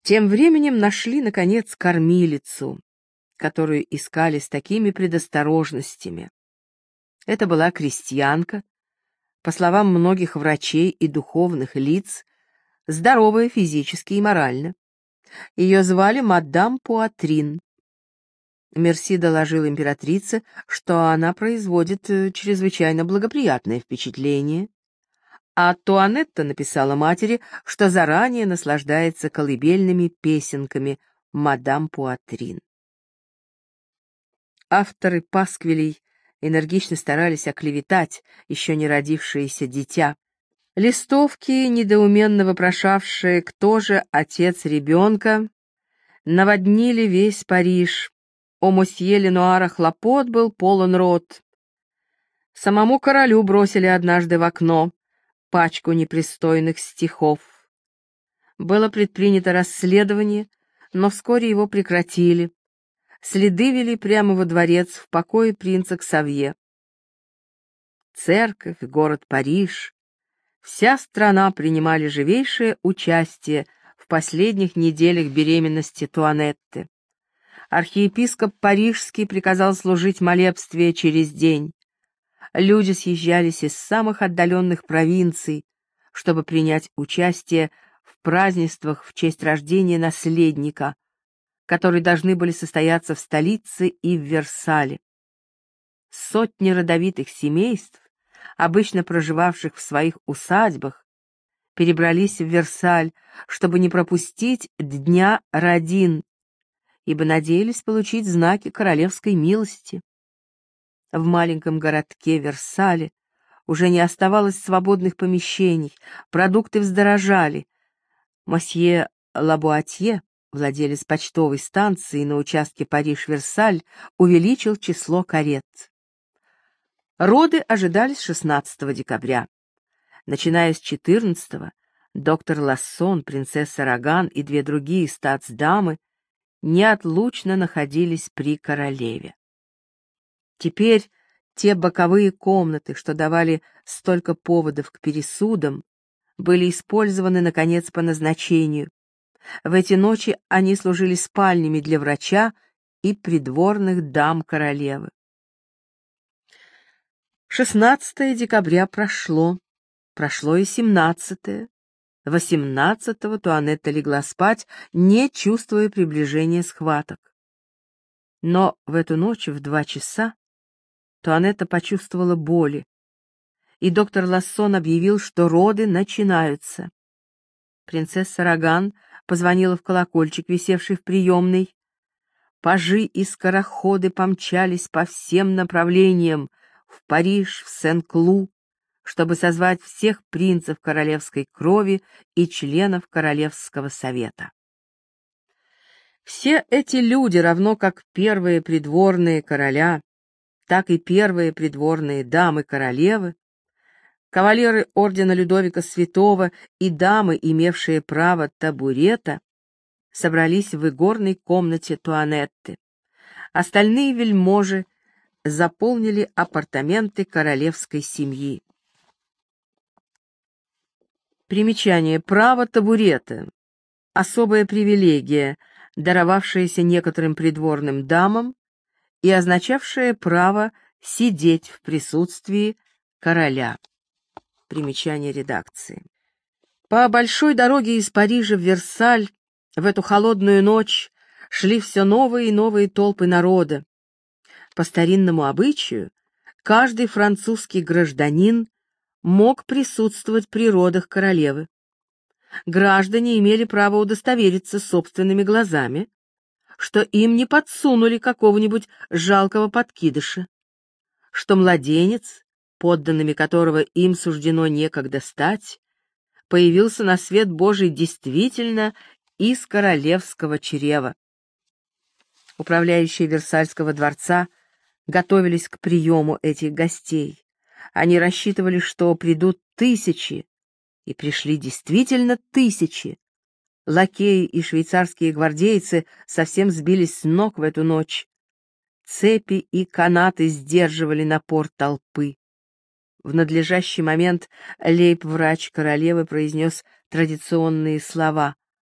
Тем временем нашли, наконец, кормилицу, которую искали с такими предосторожностями. Это была крестьянка, по словам многих врачей и духовных лиц, здоровая физически и морально. Ее звали мадам Пуатрин. Мерси доложил императрице, что она производит чрезвычайно благоприятное впечатление, а Туанетта написала матери, что заранее наслаждается колыбельными песенками мадам Пуатрин. Авторы пасквилей энергично старались оклеветать еще не родившееся дитя. Листовки, недоуменно вопрошавшие, кто же отец ребенка, наводнили весь Париж. У мосье Ленуара хлопот был полон рот. Самому королю бросили однажды в окно пачку непристойных стихов. Было предпринято расследование, но вскоре его прекратили. Следы вели прямо во дворец в покое принца Ксавье. Церковь, город Париж, вся страна принимали живейшее участие в последних неделях беременности Туанетты. Архиепископ Парижский приказал служить молебствие через день. Люди съезжались из самых отдаленных провинций, чтобы принять участие в празднествах в честь рождения наследника, которые должны были состояться в столице и в Версале. Сотни родовитых семейств, обычно проживавших в своих усадьбах, перебрались в Версаль, чтобы не пропустить Дня Родин, ибо надеялись получить знаки королевской милости. В маленьком городке Версале уже не оставалось свободных помещений, продукты вздорожали. Мосье Лабуатье, владелец почтовой станции на участке Париж-Версаль, увеличил число карет. Роды ожидались 16 декабря. Начиная с 14-го, доктор Лассон, принцесса Роган и две другие статсдамы неотлучно находились при королеве. Теперь те боковые комнаты, что давали столько поводов к пересудам, были использованы, наконец, по назначению. В эти ночи они служили спальнями для врача и придворных дам королевы. 16 декабря прошло и 17-е. 18-го Туанетта легла спать, не чувствуя приближения схваток. Но в эту ночь в 2 часа Туанетта почувствовала боли, и доктор Лассон объявил, что роды начинаются. Принцесса Роган позвонила в колокольчик, висевший в приемной. Пажи и скороходы помчались по всем направлениям, в Париж, в Сен-Клу, чтобы созвать всех принцев королевской крови и членов Королевского совета. Все эти люди, равно как первые придворные короля, так и первые придворные дамы королевы, кавалеры ордена Людовика Святого и дамы, имевшие право табурета, собрались в игорной комнате Туанетты. Остальные вельможи заполнили апартаменты королевской семьи. Примечание. Право табурета. Особая привилегия, даровавшаяся некоторым придворным дамам и означавшая право сидеть в присутствии короля. Примечание редакции. По большой дороге из Парижа в Версаль в эту холодную ночь шли все новые и новые толпы народа. По старинному обычаю, каждый французский гражданин мог присутствовать при родах королевы. Граждане имели право удостовериться собственными глазами, что им не подсунули какого-нибудь жалкого подкидыша, что младенец, подданными которого им суждено некогда стать, появился на свет Божий действительно из королевского чрева. Управляющие Версальского дворца готовились к приему этих гостей. Они рассчитывали, что придут тысячи, и пришли действительно тысячи. Лакеи и швейцарские гвардейцы совсем сбились с ног в эту ночь. Цепи и канаты сдерживали напор толпы. В надлежащий момент лейб-врач королевы произнес традиционные слова.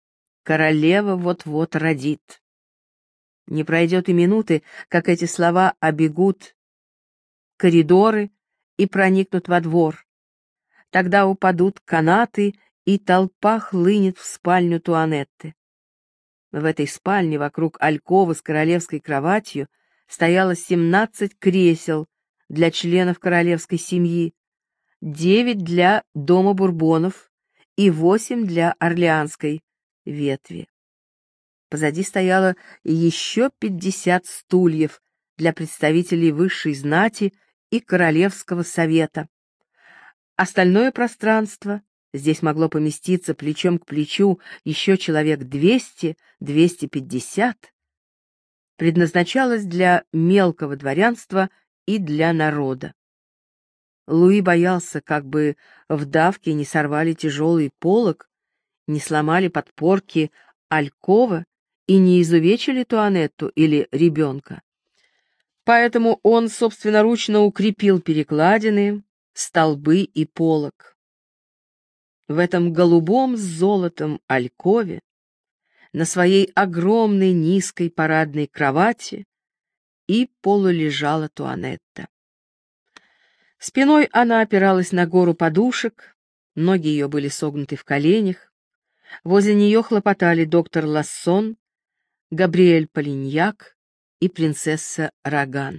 королева вот-вот родит. Не пройдет и минуты, как эти слова обегут коридоры и проникнут во двор. Тогда упадут канаты, и толпа хлынет в спальню Туанетты. В этой спальне вокруг альковы с королевской кроватью стояло 17 кресел для членов королевской семьи, 9 для дома Бурбонов и 8 для Орлеанской ветви. Позади стояло еще 50 стульев для представителей высшей знати и королевского совета. Остальное пространство, здесь могло поместиться плечом к плечу еще человек 200-250, предназначалось для мелкого дворянства и для народа. Луи боялся, как бы в давке не сорвали тяжелый полог, не сломали подпорки алькова и не изувечили Туанетту или ребенка. Поэтому он собственноручно укрепил перекладины, столбы и полог. В этом голубом с золотом алькове, на своей огромной низкой парадной кровати, и полулежала Туанетта. Спиной она опиралась на гору подушек, ноги ее были согнуты в коленях. Возле нее хлопотали доктор Лассон, Габриэль Полиньяк и принцесса Раган.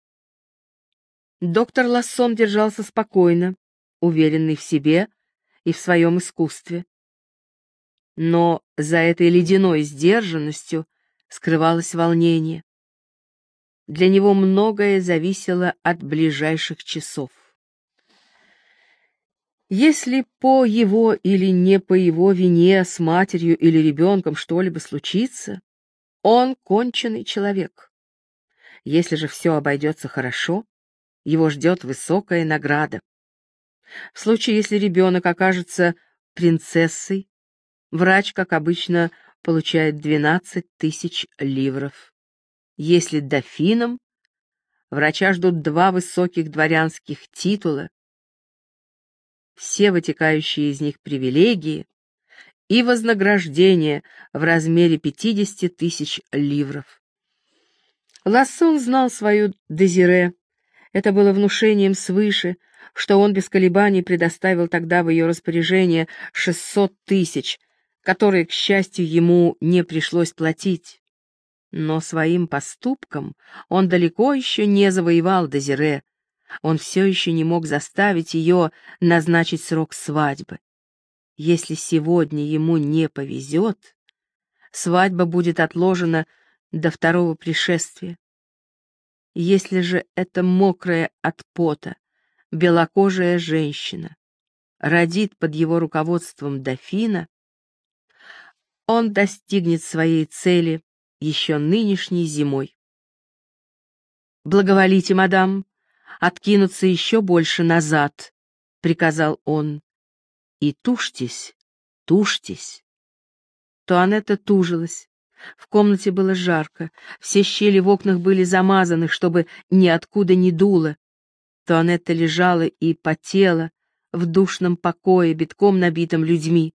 Доктор Лассон держался спокойно, уверенный в себе и в своем искусстве. Но за этой ледяной сдержанностью скрывалось волнение. Для него многое зависело от ближайших часов. Если по его или не по его вине с матерью или ребенком что-либо случится, он конченый человек. Если же все обойдется хорошо, его ждет высокая награда. В случае, если ребенок окажется принцессой, врач, как обычно, получает 12 тысяч ливров. Если дофином, врача ждут 2 высоких дворянских титула, все вытекающие из них привилегии и вознаграждение в размере 50 тысяч ливров. Лассон знал свою Дезире. Это было внушением свыше, что он без колебаний предоставил тогда в ее распоряжение 600 тысяч, которые, к счастью, ему не пришлось платить. Но своим поступком он далеко еще не завоевал Дезире. Он все еще не мог заставить ее назначить срок свадьбы. Если сегодня ему не повезет, свадьба будет отложена до второго пришествия. Если же эта мокрая от пота, белокожая женщина родит под его руководством дофина, он достигнет своей цели еще нынешней зимой. «Благоволите, мадам, откинуться еще больше назад», — приказал он, — «и тушьтесь, тушьтесь». Туанетта тужилась. В комнате было жарко, все щели в окнах были замазаны, чтобы ниоткуда не дуло. Туанетта лежала и потела в душном покое, битком набитом людьми.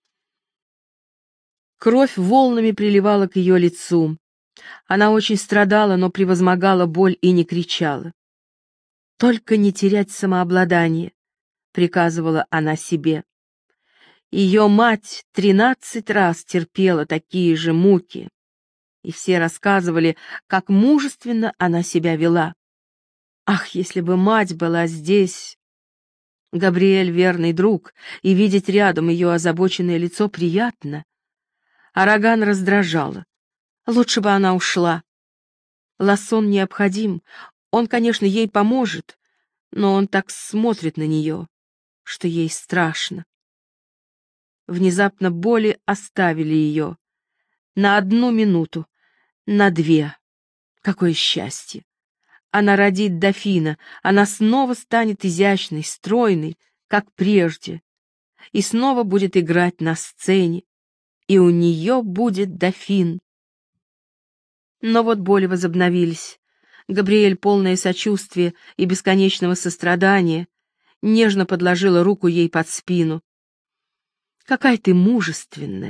Кровь волнами приливала к ее лицу. Она очень страдала, но превозмогала боль и не кричала. «Только не терять самообладание», — приказывала она себе. Ее мать 13 раз терпела такие же муки, и все рассказывали, как мужественно она себя вела. Ах, если бы мать была здесь! Габриэль — верный друг, и видеть рядом ее озабоченное лицо приятно. Араган раздражала. Лучше бы она ушла. Лассон необходим, он, конечно, ей поможет, но он так смотрит на нее, что ей страшно. Внезапно боли оставили ее. На 1 минуту, на 2. Какое счастье! Она родит дофина, она снова станет изящной, стройной, как прежде, и снова будет играть на сцене, и у нее будет дофин. Но вот боли возобновились. Габриэль, полное сочувствия и бесконечного сострадания, нежно подложила руку ей под спину. «Какая ты мужественная,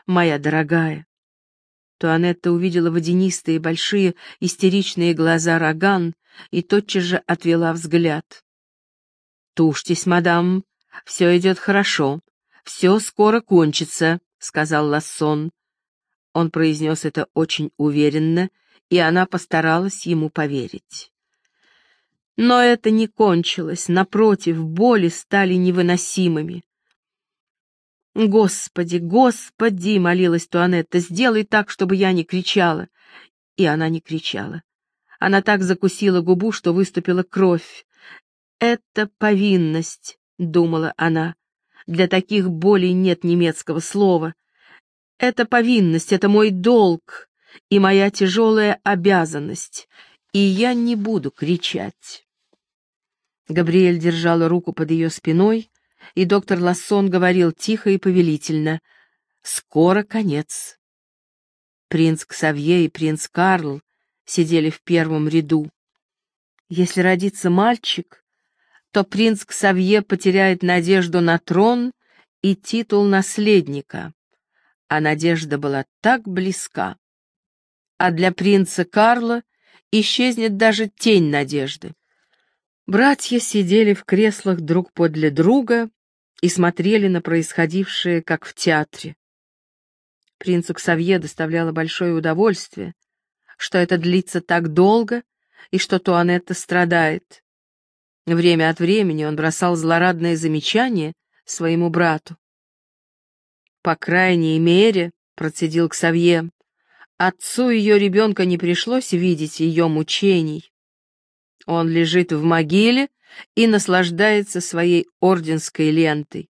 моя дорогая». Туанетта увидела водянистые, большие, истеричные глаза Роган и тотчас же отвела взгляд. «Тушьтесь, мадам, все идет хорошо, все скоро кончится», — сказал Лассон. Он произнес это очень уверенно, и она постаралась ему поверить. Но это не кончилось, напротив, боли стали невыносимыми. «Господи, Господи!» — молилась Туанетта, «сделай так, чтобы я не кричала». И она не кричала. Она так закусила губу, что выступила кровь. «Это повинность», — думала она. «Для таких болей нет немецкого слова. Это повинность, это мой долг и моя тяжелая обязанность, и я не буду кричать». Габриэль держала руку под ее спиной, и доктор Лассон говорил тихо и повелительно: «Скоро конец». Принц Ксавье и принц Карл сидели в первом ряду. Если родится мальчик, то принц Ксавье потеряет надежду на трон и титул наследника, а надежда была так близка. А для принца Карла исчезнет даже тень надежды. Братья сидели в креслах друг подле друга и смотрели на происходившее, как в театре. Принцу Ксавье доставляло большое удовольствие, что это длится так долго и что Туанетта страдает. Время от времени он бросал злорадные замечания своему брату. «По крайней мере, — процедил Ксавье, — отцу ее ребенка не пришлось видеть ее мучений. Он лежит в могиле и наслаждается своей орденской лентой».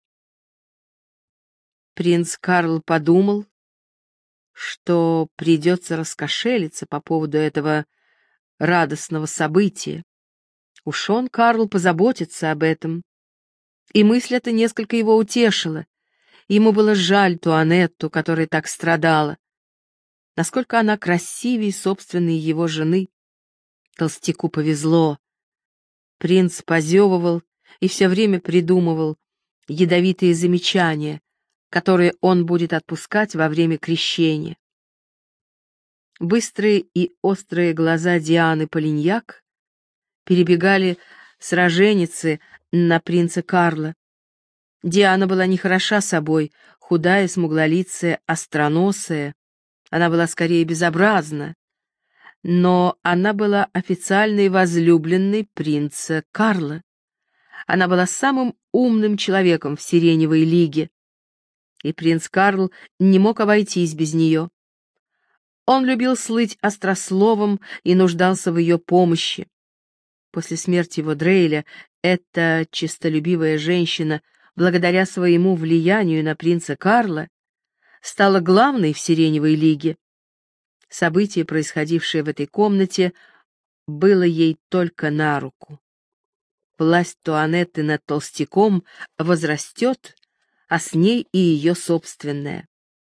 Принц Карл подумал, что придется раскошелиться по поводу этого радостного события. Уж он, Карл, позаботится об этом. И мысль эта несколько его утешила. Ему было жаль Туанетту, которая так страдала. Насколько она красивее собственной его жены. Толстяку повезло. Принц позевывал и все время придумывал ядовитые замечания, которые он будет отпускать во время крещения. Быстрые и острые глаза Дианы Полиньяк перебегали с роженицы на принца Карла. Диана была нехороша собой, худая, смуглолицая, остроносая. Она была скорее безобразна, но она была официальной возлюбленной принца Карла. Она была самым умным человеком в Сиреневой лиге, и принц Карл не мог обойтись без нее. Он любил слыть острословом и нуждался в ее помощи. После смерти Вадрейля эта честолюбивая женщина, благодаря своему влиянию на принца Карла, стала главной в Сиреневой лиге. Событие, происходившее в этой комнате, было ей только на руку. Власть Туанетты над толстяком возрастет, а с ней и ее собственная.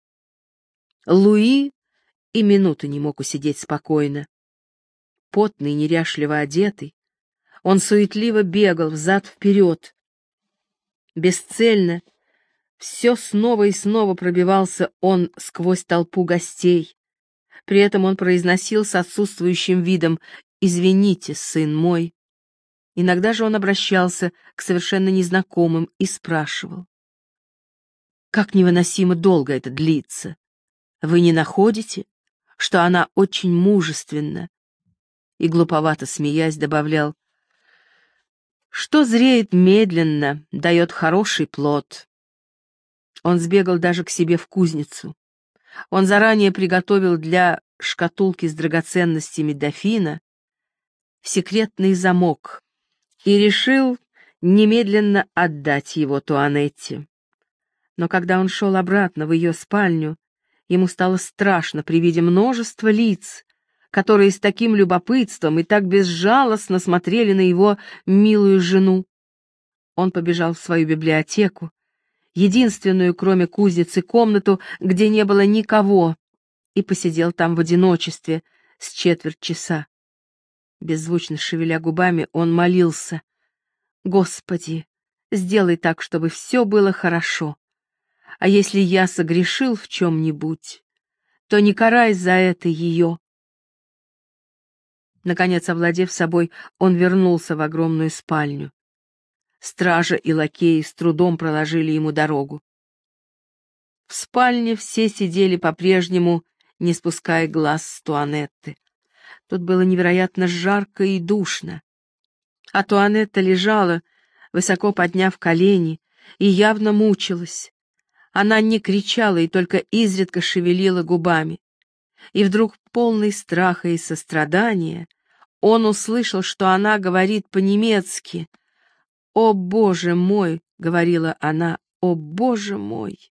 Луи и минуты не мог усидеть спокойно. Потный, неряшливо одетый, он суетливо бегал взад-вперед. Бесцельно, все снова и снова пробивался он сквозь толпу гостей. При этом он произносил с отсутствующим видом: «Извините, сын мой». Иногда же он обращался к совершенно незнакомым и спрашивал: «Как невыносимо долго это длится? Вы не находите, что она очень мужественна?» И глуповато смеясь добавлял: «Что зреет медленно, дает хороший плод». Он сбегал даже к себе в кузницу. Он заранее приготовил для шкатулки с драгоценностями дофина секретный замок и решил немедленно отдать его Туанетте. Но когда он шел обратно в ее спальню, ему стало страшно при виде множества лиц, которые с таким любопытством и так безжалостно смотрели на его милую жену. Он побежал в свою библиотеку, единственную, кроме кузницы, комнату, где не было никого, и посидел там в одиночестве с четверть часа. Беззвучно шевеля губами, он молился: «Господи, сделай так, чтобы все было хорошо. А если я согрешил в чем-нибудь, то не карай за это ее. Наконец, овладев собой, он вернулся в огромную спальню. Стража и лакеи с трудом проложили ему дорогу. В спальне все сидели по-прежнему, не спуская глаз с Туанетты. Тут было невероятно жарко и душно. А Туанетта лежала, высоко подняв колени, и явно мучилась. Она не кричала и только изредка шевелила губами. И вдруг, полный страха и сострадания, он услышал, что она говорит по-немецки. «О, Боже мой!» — говорила она, «О, Боже мой!»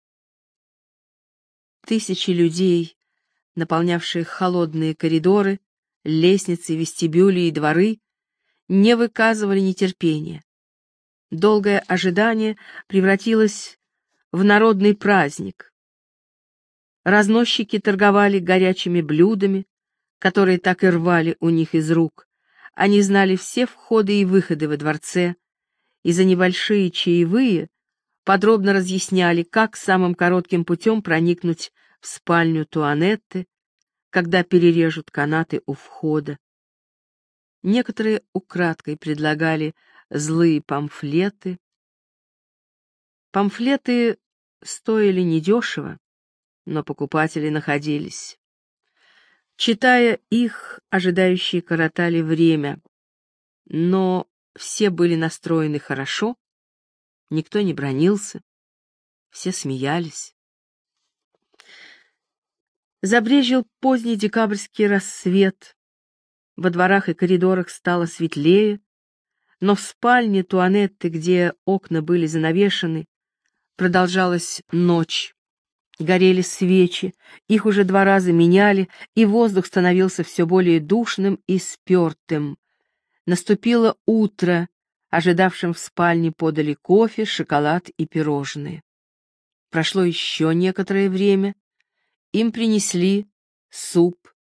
Тысячи людей, наполнявшие холодные коридоры, лестницы, вестибюли и дворы, не выказывали нетерпения. Долгое ожидание превратилось в народный праздник. Разносчики торговали горячими блюдами, которые так и рвали у них из рук. Они знали все входы и выходы во дворце, и за небольшие чаевые подробно разъясняли, как самым коротким путем проникнуть в спальню Туанетты, когда перережут канаты у входа. Некоторые украдкой предлагали злые памфлеты. Памфлеты стоили недешево, но покупатели находились. Читая их, ожидающие коротали время, но все были настроены хорошо, никто не бранился, все смеялись. Забрезжил поздний декабрьский рассвет, во дворах и коридорах стало светлее, но в спальне Туанетты, где окна были занавешены, продолжалась ночь. Горели свечи, их уже 2 раза меняли, и воздух становился все более душным и спертым. Наступило утро, ожидавшим в спальне подали кофе, шоколад и пирожные. Прошло еще некоторое время, им принесли суп